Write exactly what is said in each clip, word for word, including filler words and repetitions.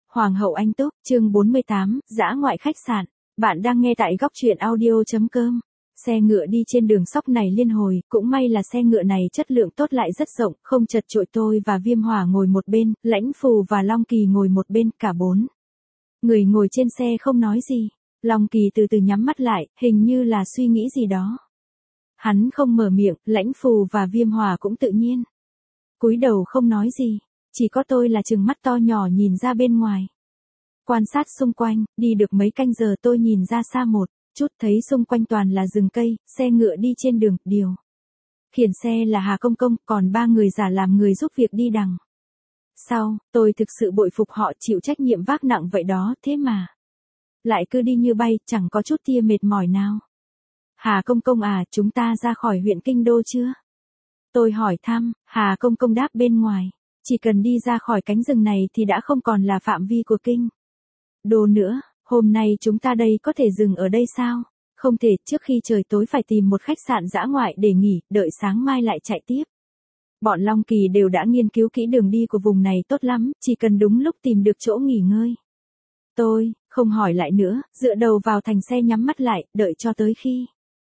Hoàng hậu Anh Túc, chương bốn mươi tám, dã ngoại khách sạn. Bạn đang nghe tại góc truyện audio.com. Xe ngựa đi trên đường sóc này liên hồi, cũng may là xe ngựa này chất lượng tốt lại rất rộng, không chật chội. Tôi và Viêm Hỏa ngồi một bên, Lãnh Phù và Long Kỳ ngồi một bên, cả bốn người ngồi trên xe không nói gì. Long Kỳ từ từ nhắm mắt lại, hình như là suy nghĩ gì đó. Hắn không mở miệng, Lãnh Phù và Viêm Hỏa cũng tự nhiên cúi đầu không nói gì. Chỉ có tôi là trừng mắt to nhỏ nhìn ra bên ngoài. Quan sát xung quanh, đi được mấy canh giờ tôi nhìn ra xa một chút thấy xung quanh toàn là rừng cây, xe ngựa đi trên đường, điều khiển xe là Hà Công Công, còn ba người giả làm người giúp việc đi đằng sau. Tôi thực sự bội phục họ chịu trách nhiệm vác nặng vậy đó, thế mà lại cứ đi như bay, chẳng có chút tia mệt mỏi nào. Hà Công Công à, chúng ta ra khỏi huyện Kinh Đô chưa? Tôi hỏi thăm. Hà Công Công đáp bên ngoài. Chỉ cần đi ra khỏi cánh rừng này thì đã không còn là phạm vi của Kinh Đô nữa. Hôm nay chúng ta đây có thể dừng ở đây sao? Không thể, trước khi trời tối phải tìm một khách sạn dã ngoại để nghỉ, đợi sáng mai lại chạy tiếp. Bọn Long Kỳ đều đã nghiên cứu kỹ đường đi của vùng này tốt lắm, chỉ cần đúng lúc tìm được chỗ nghỉ ngơi. Tôi không hỏi lại nữa, dựa đầu vào thành xe nhắm mắt lại, đợi cho tới khi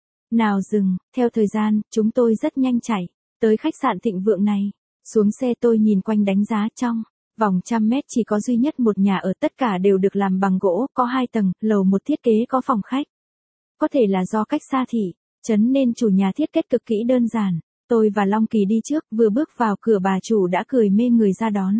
nào dừng. Theo thời gian, chúng tôi rất nhanh chạy tới khách sạn thịnh vượng này. Xuống xe tôi nhìn quanh đánh giá trong vòng trăm mét chỉ có duy nhất một nhà ở, tất cả đều được làm bằng gỗ, có hai tầng, lầu một thiết kế có phòng khách. Có thể là do cách xa thị trấn nên chủ nhà thiết kế cực kỹ đơn giản. Tôi và Long Kỳ đi trước, vừa bước vào cửa bà chủ đã cười mê người ra đón.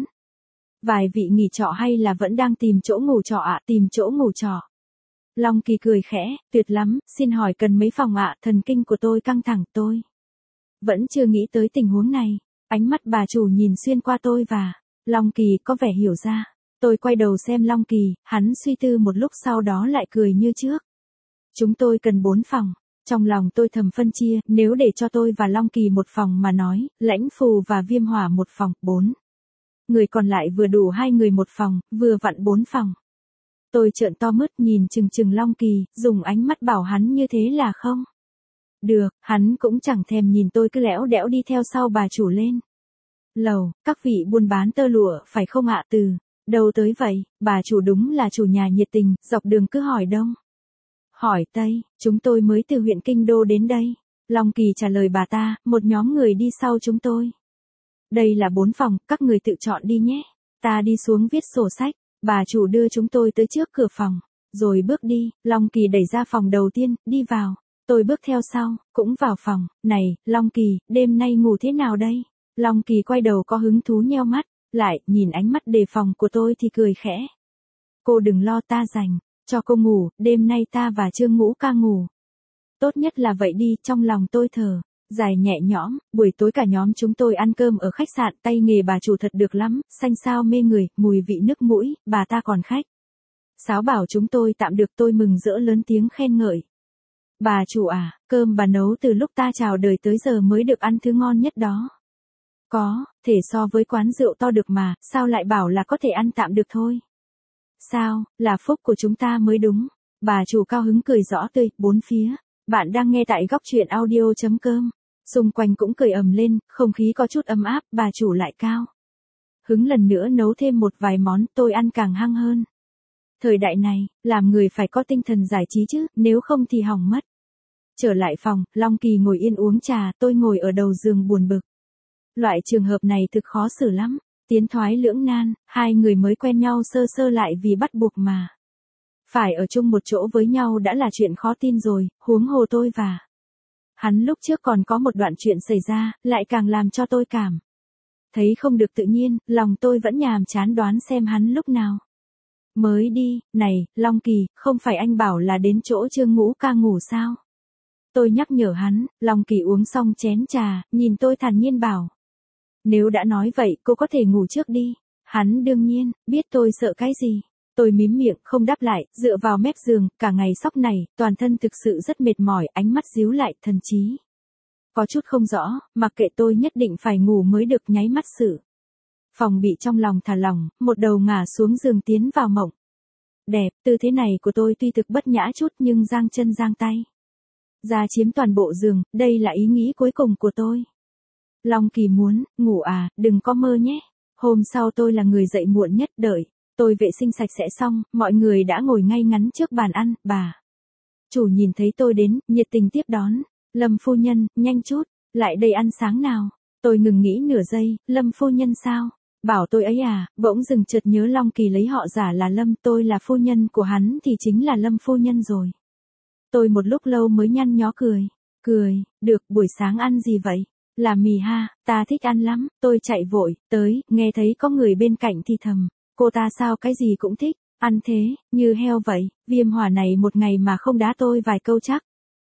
Vài vị nghỉ trọ hay là vẫn đang tìm chỗ ngủ trọ ạ? À? Tìm chỗ ngủ trọ. Long Kỳ cười khẽ, tuyệt lắm, xin hỏi cần mấy phòng ạ? À? Thần kinh của tôi căng thẳng, tôi vẫn chưa nghĩ tới tình huống này. Ánh mắt bà chủ nhìn xuyên qua tôi và Long Kỳ có vẻ hiểu ra. Tôi quay đầu xem Long Kỳ, hắn suy tư một lúc sau đó lại cười như trước. Chúng tôi cần bốn phòng. Trong lòng tôi thầm phân chia, nếu để cho tôi và Long Kỳ một phòng mà nói, Lãnh Phù và Viêm Hỏa một phòng, bốn người còn lại vừa đủ hai người một phòng, vừa vặn bốn phòng. Tôi trợn to mắt nhìn chừng chừng Long Kỳ, dùng ánh mắt bảo hắn như thế là không được, hắn cũng chẳng thèm nhìn tôi, cứ lẽo đẽo đi theo sau bà chủ lên lầu. Các vị buôn bán tơ lụa phải không ạ? Từ đâu tới vậy? Bà chủ đúng là chủ nhà nhiệt tình, dọc đường cứ hỏi đông hỏi tây. Chúng tôi mới từ huyện Kinh Đô đến đây. Long Kỳ trả lời bà ta, một nhóm người đi sau chúng tôi. Đây là bốn phòng, các người tự chọn đi nhé. Ta đi xuống viết sổ sách. Bà chủ đưa chúng tôi tới trước cửa phòng, rồi bước đi. Long Kỳ đẩy ra phòng đầu tiên, đi vào. Tôi bước theo sau, cũng vào phòng. Này, Long Kỳ, đêm nay ngủ thế nào đây? Long Kỳ quay đầu có hứng thú nheo mắt lại, nhìn ánh mắt đề phòng của tôi thì cười khẽ. Cô đừng lo, ta dành cho cô ngủ, đêm nay ta và Trương Ngũ ca ngủ. Tốt nhất là vậy đi. Trong lòng tôi thở dài nhẹ nhõm. Buổi tối cả nhóm chúng tôi ăn cơm ở khách sạn, tay nghề bà chủ thật được lắm, xanh xao mê người, mùi vị nước mũi, bà ta còn khách sáo bảo chúng tôi tạm được. Tôi mừng rỡ lớn tiếng khen ngợi. Bà chủ à, cơm bà nấu từ lúc ta chào đời tới giờ mới được ăn thứ ngon nhất đó. Có thể so với quán rượu to được mà, sao lại bảo là có thể ăn tạm được thôi? Sao, là phúc của chúng ta mới đúng. Bà chủ cao hứng cười rõ tươi, bốn phía. Bạn đang nghe tại góc truyện audio.com. Xung quanh cũng cười ầm lên, không khí có chút ấm áp, bà chủ lại cao hứng lần nữa nấu thêm một vài món, tôi ăn càng hăng hơn. Thời đại này, làm người phải có tinh thần giải trí chứ, nếu không thì hỏng mất. Trở lại phòng, Long Kỳ ngồi yên uống trà, tôi ngồi ở đầu giường buồn bực. Loại trường hợp này thực khó xử lắm. Tiến thoái lưỡng nan, hai người mới quen nhau sơ sơ lại vì bắt buộc mà phải ở chung một chỗ với nhau đã là chuyện khó tin rồi, huống hồ tôi và hắn lúc trước còn có một đoạn chuyện xảy ra, lại càng làm cho tôi cảm thấy không được tự nhiên. Lòng tôi vẫn nhàm chán đoán xem hắn lúc nào mới đi. Này, Long Kỳ, không phải anh bảo là đến chỗ Trương Ngũ ca ngủ sao? Tôi nhắc nhở hắn. Long Kỳ uống xong chén trà, nhìn tôi thản nhiên bảo. Nếu đã nói vậy, cô có thể ngủ trước đi. Hắn đương nhiên biết tôi sợ cái gì. Tôi mím miệng, không đáp lại, dựa vào mép giường, cả ngày sóc này, toàn thân thực sự rất mệt mỏi, ánh mắt díu lại, thần trí có chút không rõ, mặc kệ tôi nhất định phải ngủ mới được, nháy mắt sự phòng bị trong lòng thả lỏng, một đầu ngả xuống giường tiến vào mộng đẹp. Tư thế này của tôi tuy thực bất nhã chút nhưng giang chân giang tay ra chiếm toàn bộ giường, đây là ý nghĩ cuối cùng của tôi. Long Kỳ muốn ngủ à, đừng có mơ nhé. Hôm sau tôi là người dậy muộn nhất, đợi Tôi vệ sinh sạch sẽ xong, mọi người đã ngồi ngay ngắn trước bàn ăn, bà chủ nhìn thấy tôi đến, nhiệt tình tiếp đón. Lâm phu nhân, nhanh chút, lại đây ăn sáng nào. Tôi ngừng nghĩ nửa giây, Lâm phu nhân sao? Bảo tôi ấy à, bỗng dừng chợt nhớ Long Kỳ lấy họ giả là Lâm, tôi là phu nhân của hắn thì chính là Lâm phu nhân rồi. Tôi một lúc lâu mới nhăn nhó cười. Cười, được, buổi sáng ăn gì vậy? Là mì ha, ta thích ăn lắm. Tôi chạy vội, tới, nghe thấy có người bên cạnh thì thầm. Cô ta sao cái gì cũng thích, ăn thế, như heo vậy. Viêm hỏa này một ngày mà không đá tôi vài câu chắc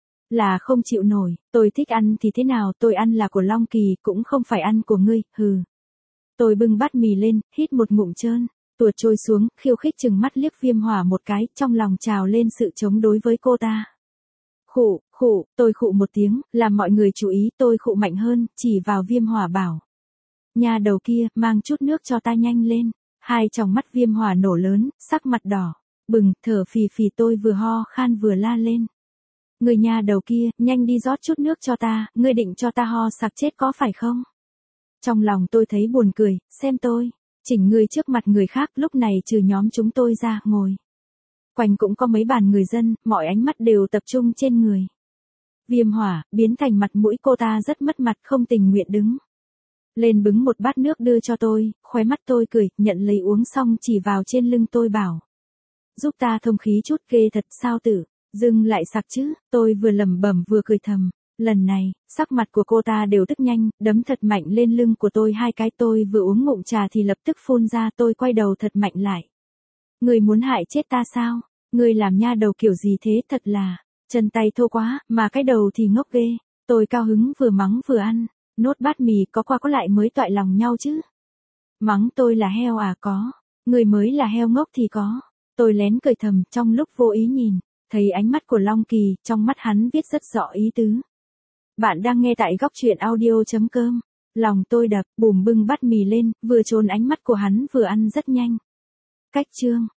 là không chịu nổi. Tôi thích ăn thì thế nào, tôi ăn là của Long Kỳ, cũng không phải ăn của ngươi, hừ. Tôi bưng bát mì lên, hít một ngụm trơn, tuột trôi xuống, khiêu khích chừng mắt liếc Viêm Hỏa một cái, trong lòng trào lên sự chống đối với cô ta. Khụ, khụ, tôi khụ một tiếng, làm mọi người chú ý, tôi khụ mạnh hơn, chỉ vào Viêm Hỏa bảo. Nhà đầu kia, mang chút nước cho ta nhanh lên. Hai tròng mắt Viêm Hỏa nổ lớn, sắc mặt đỏ, bừng, thở phì phì, tôi vừa ho khan vừa la lên. Người nhà đầu kia, nhanh đi rót chút nước cho ta, ngươi định cho ta ho sặc chết có phải không? Trong lòng tôi thấy buồn cười, xem tôi, chỉnh người trước mặt người khác, lúc này trừ nhóm chúng tôi ra, ngồi. Quanh cũng có mấy bàn người dân, mọi ánh mắt đều tập trung trên người. Viêm Hỏa, biến thành mặt mũi cô ta rất mất mặt, không tình nguyện đứng lên bứng một bát nước đưa cho tôi, khóe mắt tôi cười, nhận lấy uống xong chỉ vào trên lưng tôi bảo. Giúp ta thông khí chút, ghê thật sao tử, dưng lại sặc chứ, tôi vừa lẩm bẩm vừa cười thầm. Lần này, sắc mặt của cô ta đều tức nhanh, đấm thật mạnh lên lưng của tôi hai cái, tôi vừa uống ngụm trà thì lập tức phun ra, tôi quay đầu thật mạnh lại. Người muốn hại chết ta sao? Người làm nha đầu kiểu gì thế, thật là, chân tay thô quá, mà cái đầu thì ngốc ghê. Tôi cao hứng vừa mắng vừa ăn, nốt bát mì có qua có lại mới toại lòng nhau chứ. Mắng tôi là heo à, có, người mới là heo ngốc thì có. Tôi lén cười thầm, trong lúc vô ý nhìn, thấy ánh mắt của Long Kỳ, trong mắt hắn viết rất rõ ý tứ. Bạn đang nghe tại góc truyện audio chấm com. Lòng tôi đập, bùm bưng bát mì lên, vừa trốn ánh mắt của hắn vừa ăn rất nhanh. Cách chương